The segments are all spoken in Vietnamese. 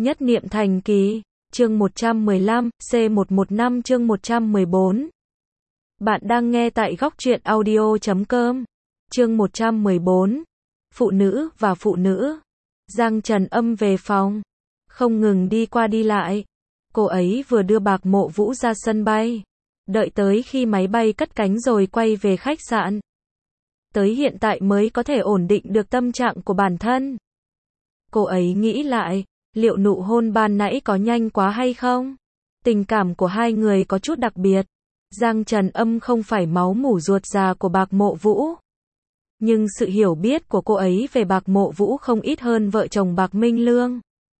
Nhất niệm thành kỳ, chương 115, C115 chương 114. Bạn đang nghe tại góc truyện audio.com. Chương 114. Phụ nữ và phụ nữ. Giang Trần Âm về phòng, không ngừng đi qua đi lại. Cô ấy vừa đưa Bạc Mộ Vũ ra sân bay, đợi tới khi máy bay cất cánh rồi quay về khách sạn. Tới hiện tại mới có thể ổn định được tâm trạng của bản thân. Cô ấy nghĩ lại, liệu nụ hôn ban nãy có nhanh quá hay không? Tình cảm của hai người có chút đặc biệt. Giang Trần Âm không phải máu mủ ruột già của Bạc Mộ Vũ. Nhưng sự hiểu biết của cô ấy về Bạc Mộ Vũ không ít hơn vợ chồng Bạc Minh Lương.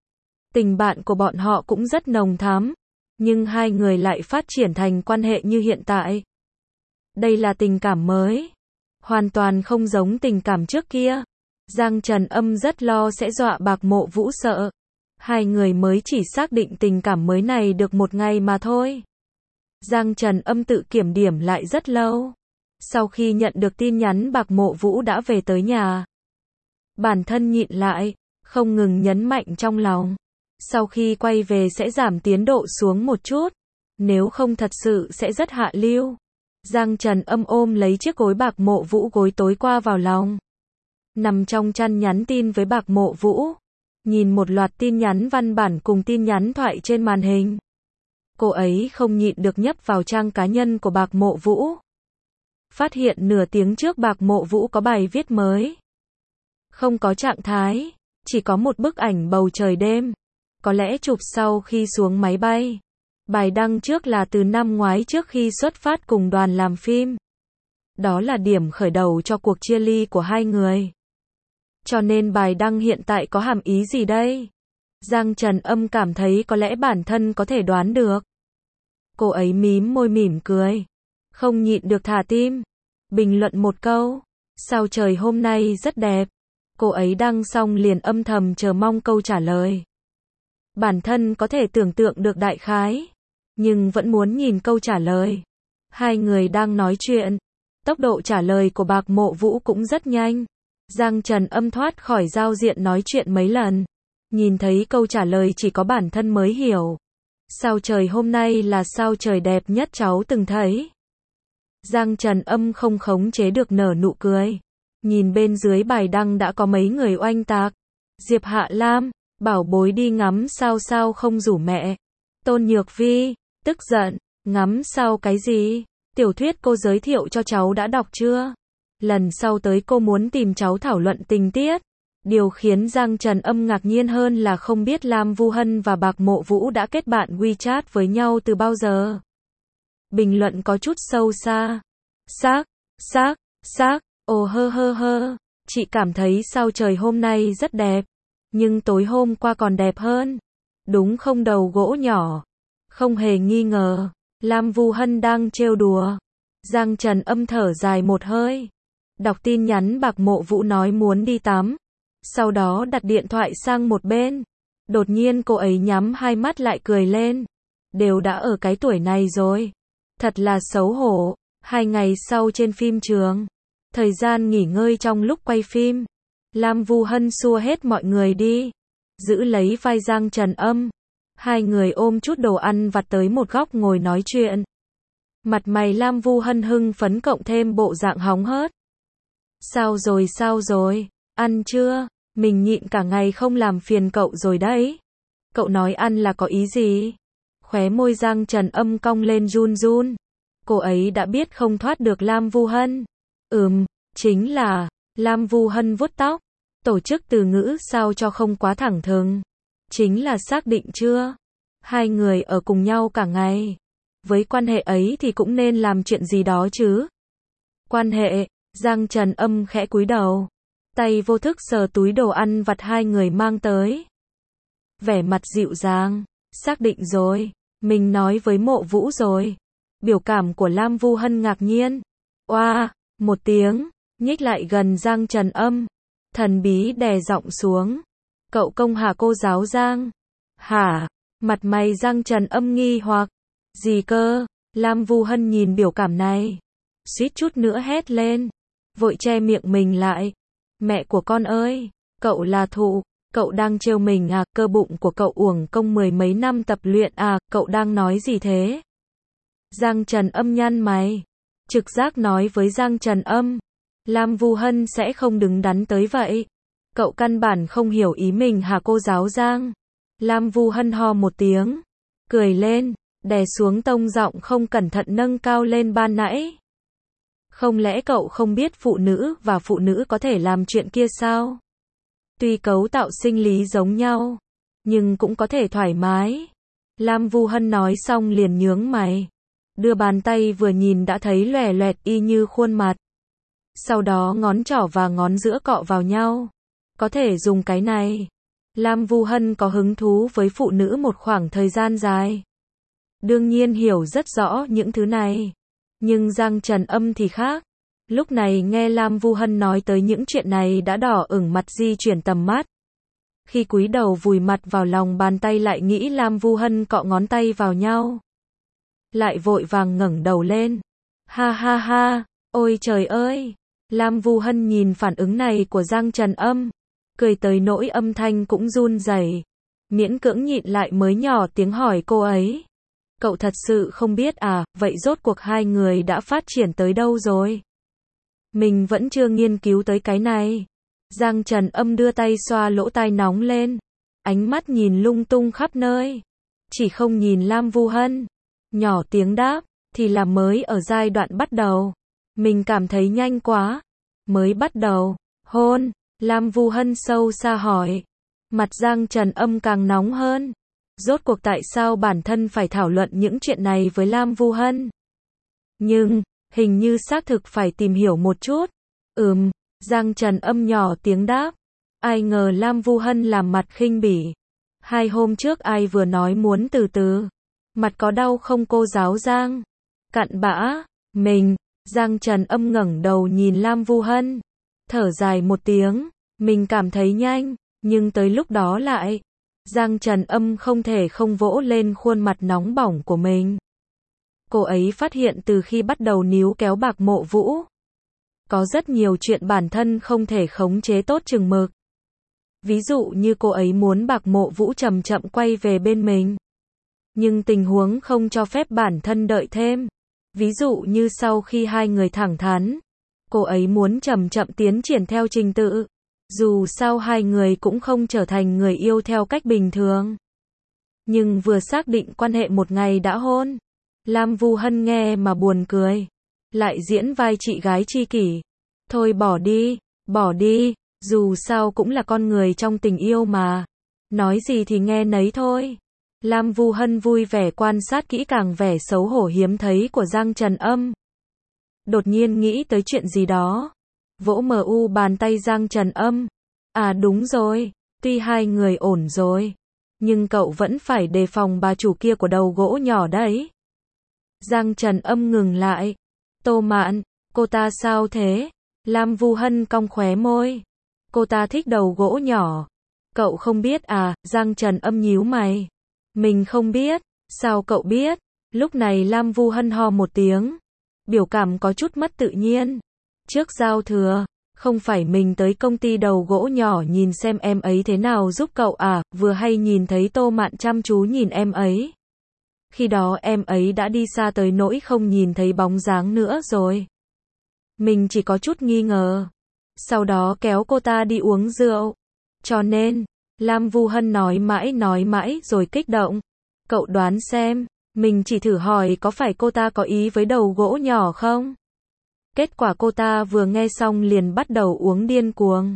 Tình bạn của bọn họ cũng rất nồng thắm, nhưng hai người lại phát triển thành quan hệ như hiện tại. Đây là tình cảm mới, hoàn toàn không giống tình cảm trước kia. Giang Trần Âm rất lo sẽ dọa Bạc Mộ Vũ sợ. Hai người mới chỉ xác định tình cảm mới này được một ngày mà thôi. Giang Trần Âm tự kiểm điểm lại rất lâu. Sau khi nhận được tin nhắn Bạc Mộ Vũ đã về tới nhà, bản thân nhịn lại, không ngừng nhấn mạnh trong lòng. Sau khi quay về sẽ giảm tiến độ xuống một chút, nếu không thật sự sẽ rất hạ lưu. Giang Trần Âm ôm lấy chiếc gối Bạc Mộ Vũ gối tối qua vào lòng, nằm trong chăn nhắn tin với Bạc Mộ Vũ, nhìn một loạt tin nhắn văn bản cùng tin nhắn thoại trên màn hình. Cô ấy không nhịn được nhấp vào trang cá nhân của Bạc Mộ Vũ. Phát hiện nửa tiếng trước Bạc Mộ Vũ có bài viết mới. Không có trạng thái, chỉ có một bức ảnh bầu trời đêm. Có lẽ chụp sau khi xuống máy bay. Bài đăng trước là từ năm ngoái trước khi xuất phát cùng đoàn làm phim. Đó là điểm khởi đầu cho cuộc chia ly của hai người. Cho nên bài đăng hiện tại có hàm ý gì đây? Giang Trần Âm cảm thấy có lẽ bản thân có thể đoán được. Cô ấy mím môi mỉm cười, không nhịn được thả tim, bình luận một câu, sao trời hôm nay rất đẹp. Cô ấy đăng xong liền âm thầm chờ mong câu trả lời. Bản thân có thể tưởng tượng được đại khái, nhưng vẫn muốn nhìn câu trả lời. Hai người đang nói chuyện, tốc độ trả lời của Bạc Mộ Vũ cũng rất nhanh. Giang Trần Âm thoát khỏi giao diện nói chuyện mấy lần, nhìn thấy câu trả lời chỉ có bản thân mới hiểu. Sao trời hôm nay là sao trời đẹp nhất cháu từng thấy. Giang Trần Âm không khống chế được nở nụ cười. Nhìn bên dưới bài đăng đã có mấy người oanh tạc. Diệp Hạ Lam, bảo bối đi ngắm sao sao không rủ mẹ. Tôn Nhược Vi, tức giận, ngắm sao cái gì? Tiểu thuyết cô giới thiệu cho cháu đã đọc chưa? Lần sau tới cô muốn tìm cháu thảo luận tình tiết. Điều khiến Giang Trần Âm ngạc nhiên hơn là không biết Lam Vu Hân và Bạc Mộ Vũ đã kết bạn WeChat với nhau từ bao giờ. Bình luận có chút sâu xa. Xác, ồ hơ, chị cảm thấy sao trời hôm nay rất đẹp, nhưng tối hôm qua còn đẹp hơn. Đúng không đầu gỗ nhỏ? Không hề nghi ngờ, Lam Vu Hân đang trêu đùa. Giang Trần Âm thở dài một hơi. Đọc tin nhắn Bạc Mộ Vũ nói muốn đi tắm. Sau đó đặt điện thoại sang một bên. Đột nhiên cô ấy nhắm hai mắt lại cười lên. Đều đã ở cái tuổi này rồi. Thật là xấu hổ. 2 ngày sau trên phim trường, thời gian nghỉ ngơi trong lúc quay phim, Lam Vu Hân xua hết mọi người đi, giữ lấy vai Giang Trần Âm. Hai người ôm chút đồ ăn vặt tới một góc ngồi nói chuyện. Mặt mày Lam Vu Hân hưng phấn cộng thêm bộ dạng hóng hớt. Sao rồi, ăn chưa? Mình nhịn cả ngày không làm phiền cậu rồi đấy. Cậu nói ăn là có ý gì? Khóe môi Giang Trần Âm cong lên run run. Cô ấy đã biết không thoát được Lam Vu Hân. Chính là, Lam Vu Hân vuốt tóc, tổ chức từ ngữ sao cho không quá thẳng thừng. Chính là xác định chưa? Hai người ở cùng nhau cả ngày. Với quan hệ ấy thì cũng nên làm chuyện gì đó chứ. Quan hệ, Giang Trần Âm khẽ cúi đầu, tay vô thức sờ túi đồ ăn vặt hai người mang tới. Vẻ mặt dịu dàng, xác định rồi, mình nói với Mộ Vũ rồi. Biểu cảm của Lam Vu Hân ngạc nhiên. Oa, một tiếng, nhích lại gần Giang Trần Âm. Thần bí đè giọng xuống. Cậu công hả cô giáo Giang? Hả? Mặt mày Giang Trần Âm nghi hoặc. Gì cơ? Lam Vu Hân nhìn biểu cảm này, suýt chút nữa hét lên. Vội che miệng mình lại. Mẹ của con ơi, cậu là thụ. Cậu đang trêu mình à, cơ bụng của cậu uổng công mười mấy năm tập luyện à, cậu đang nói gì thế? Giang Trần Âm nhăn mày. Trực giác nói với Giang Trần Âm, Lam Vu Hân sẽ không đứng đắn tới vậy. Cậu căn bản không hiểu ý mình hả cô giáo Giang? Lam Vu Hân ho một tiếng, cười lên, đè xuống tông giọng không cẩn thận nâng cao lên ban nãy. Không lẽ cậu không biết phụ nữ và phụ nữ có thể làm chuyện kia sao? Tuy cấu tạo sinh lý giống nhau, nhưng cũng có thể thoải mái. Lam Vu Hân nói xong liền nhướng mày, đưa bàn tay vừa nhìn đã thấy loè loẹt y như khuôn mặt. Sau đó ngón trỏ và ngón giữa cọ vào nhau. Có thể dùng cái này. Lam Vu Hân có hứng thú với phụ nữ một khoảng thời gian dài. Đương nhiên hiểu rất rõ những thứ này. Nhưng Giang Trần Âm thì khác. Lúc này nghe Lam Vu Hân nói tới những chuyện này đã đỏ ửng mặt di chuyển tầm mắt. Khi cúi đầu vùi mặt vào lòng bàn tay lại nghĩ Lam Vu Hân cọ ngón tay vào nhau. Lại vội vàng ngẩng đầu lên. Ha ha ha, ôi trời ơi. Lam Vu Hân nhìn phản ứng này của Giang Trần Âm, cười tới nỗi âm thanh cũng run rẩy, miễn cưỡng nhịn lại mới nhỏ tiếng hỏi cô ấy. Cậu thật sự không biết à, vậy rốt cuộc hai người đã phát triển tới đâu rồi? Mình vẫn chưa nghiên cứu tới cái này. Giang Trần Âm đưa tay xoa lỗ tai nóng lên, ánh mắt nhìn lung tung khắp nơi, chỉ không nhìn Lam Vu Hân. Nhỏ tiếng đáp, thì là mới ở giai đoạn bắt đầu. Mình cảm thấy nhanh quá. Mới bắt đầu. Hôn. Lam Vu Hân sâu xa hỏi. Mặt Giang Trần Âm càng nóng hơn. Rốt cuộc tại sao bản thân phải thảo luận những chuyện này với Lam Vu Hân? Nhưng, hình như xác thực phải tìm hiểu một chút. Giang Trần Âm nhỏ tiếng đáp. Ai ngờ Lam Vu Hân làm mặt khinh bỉ. 2 hôm trước ai vừa nói muốn từ từ. Mặt có đau không cô giáo Giang? Cặn bã. Mình. Giang Trần Âm ngẩng đầu nhìn Lam Vu Hân. Thở dài một tiếng. Mình cảm thấy nhanh. Nhưng tới lúc đó lại. Giang Trần Âm không thể không vỗ lên khuôn mặt nóng bỏng của mình. Cô ấy phát hiện từ khi bắt đầu níu kéo Bạc Mộ Vũ, có rất nhiều chuyện bản thân không thể khống chế tốt chừng mực. Ví dụ như cô ấy muốn Bạc Mộ Vũ chậm chậm quay về bên mình. Nhưng tình huống không cho phép bản thân đợi thêm. Ví dụ như sau khi hai người thẳng thắn, cô ấy muốn chậm chậm tiến triển theo trình tự. Dù sao hai người cũng không trở thành người yêu theo cách bình thường. Nhưng vừa xác định quan hệ một ngày đã hôn. Lam Vu Hân nghe mà buồn cười. Lại diễn vai chị gái tri kỷ. Thôi bỏ đi, dù sao cũng là con người trong tình yêu mà. Nói gì thì nghe nấy thôi. Lam Vu Hân vui vẻ quan sát kỹ càng vẻ xấu hổ hiếm thấy của Giang Trần Âm. Đột nhiên nghĩ tới chuyện gì đó. Vỗ bàn tay Giang Trần Âm. À đúng rồi, tuy hai người ổn rồi, nhưng cậu vẫn phải đề phòng bà chủ kia của đầu gỗ nhỏ đấy. Giang Trần Âm ngừng lại. Tô Mạn, cô ta sao thế? Lam Vu Hân cong khóe môi. Cô ta thích đầu gỗ nhỏ. Cậu không biết à? Giang Trần Âm nhíu mày. Mình không biết. Sao cậu biết? Lúc này Lam Vu Hân ho một tiếng. Biểu cảm có chút mất tự nhiên. Trước giao thừa, không phải mình tới công ty đầu gỗ nhỏ nhìn xem em ấy thế nào giúp cậu à? Vừa hay nhìn thấy Tô Mạn chăm chú nhìn em ấy. Khi đó em ấy đã đi xa tới nỗi không nhìn thấy bóng dáng nữa rồi. Mình chỉ có chút nghi ngờ. Sau đó kéo cô ta đi uống rượu. Cho nên, Lam Vu Hân nói mãi rồi kích động. Cậu đoán xem, mình chỉ thử hỏi có phải cô ta có ý với đầu gỗ nhỏ không? Kết quả cô ta vừa nghe xong liền bắt đầu uống điên cuồng.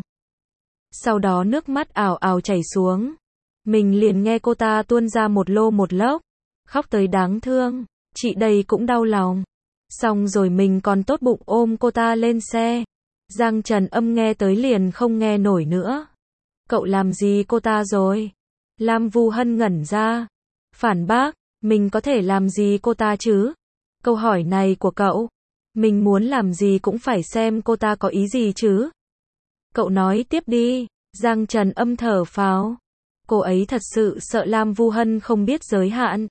Sau đó nước mắt ào ào chảy xuống. Mình liền nghe cô ta tuôn ra một lô một lốc. Khóc tới đáng thương. Chị đây cũng đau lòng. Xong rồi mình còn tốt bụng ôm cô ta lên xe. Giang Trần Âm nghe tới liền không nghe nổi nữa. Cậu làm gì cô ta rồi? Lam Vu Hân ngẩn ra. Phản bác, mình có thể làm gì cô ta chứ? Câu hỏi này của cậu, mình muốn làm gì cũng phải xem cô ta có ý gì chứ. Cậu nói tiếp đi. Giang Trần Âm thở phào. Cô ấy thật sự sợ Lam Vu Hân không biết giới hạn.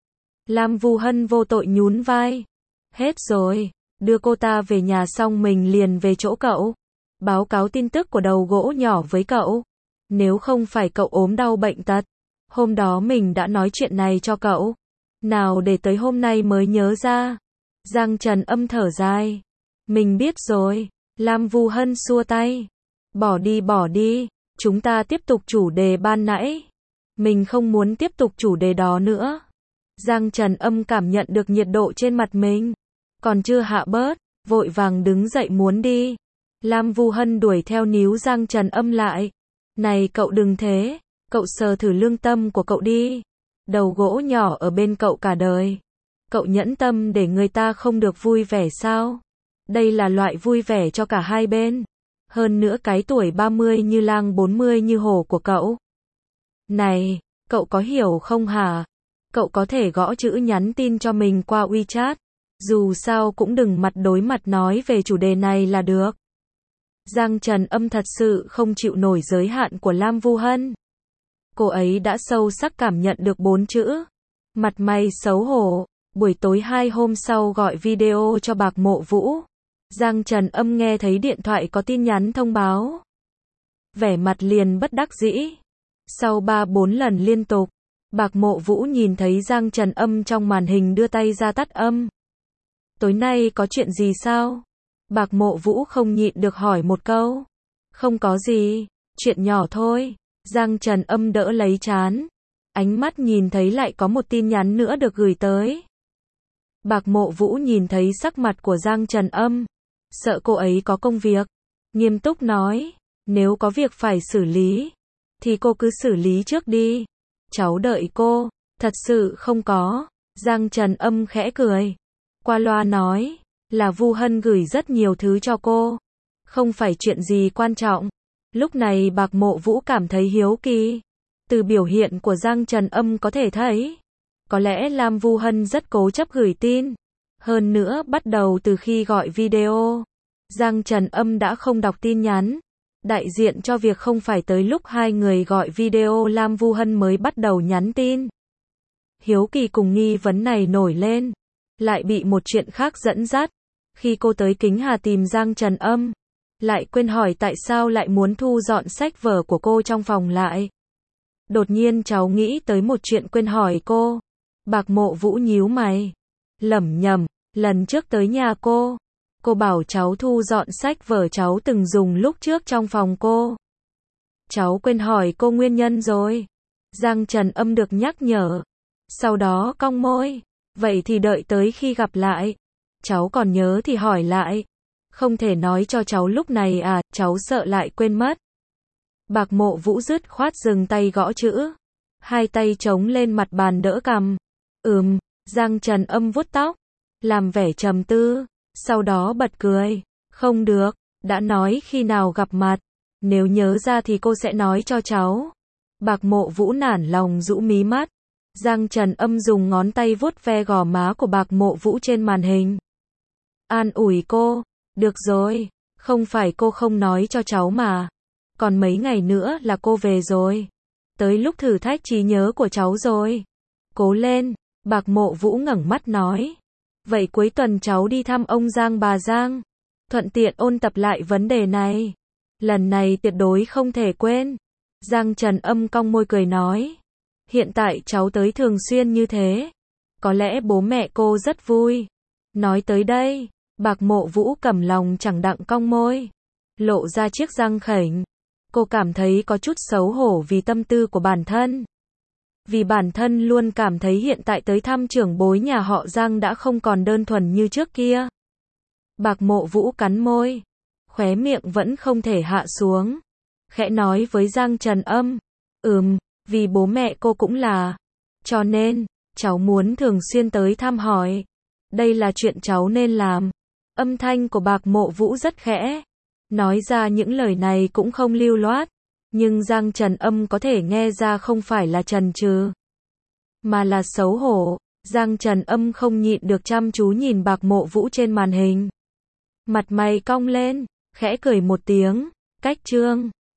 Lam Vu Hân vô tội nhún vai. Hết rồi, đưa cô ta về nhà xong mình liền về chỗ cậu. Báo cáo tin tức của đầu gỗ nhỏ với cậu. Nếu không phải cậu ốm đau bệnh tật, hôm đó mình đã nói chuyện này cho cậu. Nào để tới hôm nay mới nhớ ra. Giang Trần Âm thở dài. Mình biết rồi. Lam Vu Hân xua tay. Bỏ đi. Chúng ta tiếp tục chủ đề ban nãy. Mình không muốn tiếp tục chủ đề đó nữa. Giang Trần Âm cảm nhận được nhiệt độ trên mặt mình. Còn chưa hạ bớt, vội vàng đứng dậy muốn đi. Lam Vu Hân đuổi theo níu Giang Trần Âm lại. Này cậu đừng thế, cậu sờ thử lương tâm của cậu đi. Đầu gỗ nhỏ ở bên cậu cả đời. Cậu nhẫn tâm để người ta không được vui vẻ sao? Đây là loại vui vẻ cho cả hai bên. Hơn nữa cái tuổi 30 như lang 40 như hổ của cậu. Này, cậu có hiểu không hả? Cậu có thể gõ chữ nhắn tin cho mình qua WeChat. Dù sao cũng đừng mặt đối mặt nói về chủ đề này là được. Giang Trần Âm thật sự không chịu nổi giới hạn của Lam Vu Hân. Cô ấy đã sâu sắc cảm nhận được 4 chữ. Mặt mày xấu hổ. Buổi tối 2 hôm sau gọi video cho Bạc Mộ Vũ. Giang Trần Âm nghe thấy điện thoại có tin nhắn thông báo. Vẻ mặt liền bất đắc dĩ. Sau 3-4 lần liên tục, Bạc Mộ Vũ nhìn thấy Giang Trần Âm trong màn hình đưa tay ra tắt âm. Tối nay có chuyện gì sao? Bạc Mộ Vũ không nhịn được hỏi một câu. Không có gì, chuyện nhỏ thôi. Giang Trần Âm đỡ lấy trán. Ánh mắt nhìn thấy lại có một tin nhắn nữa được gửi tới. Bạc Mộ Vũ nhìn thấy sắc mặt của Giang Trần Âm. Sợ cô ấy có công việc. Nghiêm túc nói. Nếu có việc phải xử lý, thì cô cứ xử lý trước đi. Cháu đợi cô. Thật sự không có. Giang Trần Âm khẽ cười. Qua loa nói. Là Vu Hân gửi rất nhiều thứ cho cô. Không phải chuyện gì quan trọng. Lúc này Bạc Mộ Vũ cảm thấy hiếu kỳ. Từ biểu hiện của Giang Trần Âm có thể thấy. Có lẽ Lam Vu Hân rất cố chấp gửi tin. Hơn nữa bắt đầu từ khi gọi video, Giang Trần Âm đã không đọc tin nhắn. Đại diện cho việc không phải tới lúc hai người gọi video Lam Vu Hân mới bắt đầu nhắn tin. Hiếu kỳ cùng nghi vấn này nổi lên. Lại bị một chuyện khác dẫn dắt. Khi cô tới Kính Hà tìm Giang Trần Âm, lại quên hỏi tại sao lại muốn thu dọn sách vở của cô trong phòng lại. Đột nhiên cháu nghĩ tới một chuyện quên hỏi cô. Bạc Mộ Vũ nhíu mày. Lẩm nhẩm, lần trước tới nhà cô bảo cháu thu dọn sách vở cháu từng dùng lúc trước trong phòng cô. Cháu quên hỏi cô nguyên nhân rồi. Giang Trần Âm được nhắc nhở. Sau đó cong môi. Vậy thì đợi tới khi gặp lại. Cháu còn nhớ thì hỏi lại. Không thể nói cho cháu lúc này à, cháu sợ lại quên mất. Bạc Mộ Vũ dứt khoát dừng tay gõ chữ. Hai tay chống lên mặt bàn đỡ cằm. Giang Trần Âm vuốt tóc. Làm vẻ trầm tư. Sau đó bật cười. Không được, đã nói khi nào gặp mặt. Nếu nhớ ra thì cô sẽ nói cho cháu. Bạc Mộ Vũ nản lòng rũ mí mắt. Giang Trần Âm dùng ngón tay vuốt ve gò má của Bạc Mộ Vũ trên màn hình. An ủi cô. Được rồi, không phải cô không nói cho cháu mà. Còn mấy ngày nữa là cô về rồi. Tới lúc thử thách trí nhớ của cháu rồi. Cố lên, Bạc Mộ Vũ ngẩng mắt nói. Vậy cuối tuần cháu đi thăm ông Giang bà Giang. Thuận tiện ôn tập lại vấn đề này. Lần này tuyệt đối không thể quên. Giang Trần Âm cong môi cười nói. Hiện tại cháu tới thường xuyên như thế. Có lẽ bố mẹ cô rất vui. Nói tới đây, Bạc Mộ Vũ cầm lòng chẳng đặng cong môi. Lộ ra chiếc răng khểnh. Cô cảm thấy có chút xấu hổ vì tâm tư của bản thân. Vì bản thân luôn cảm thấy hiện tại tới thăm trưởng bối nhà họ Giang đã không còn đơn thuần như trước kia. Bạc Mộ Vũ cắn môi. Khóe miệng vẫn không thể hạ xuống. Khẽ nói với Giang Trần Âm. Vì bố mẹ cô cũng là. Cho nên, cháu muốn thường xuyên tới thăm hỏi. Đây là chuyện cháu nên làm. Âm thanh của Bạc Mộ Vũ rất khẽ. Nói ra những lời này cũng không lưu loát. Nhưng Giang Trần Âm có thể nghe ra không phải là chần chừ, mà là xấu hổ. Giang Trần Âm không nhịn được chăm chú nhìn Bạc Mộ Vũ trên màn hình. Mặt mày cong lên, khẽ cười một tiếng. Cách chương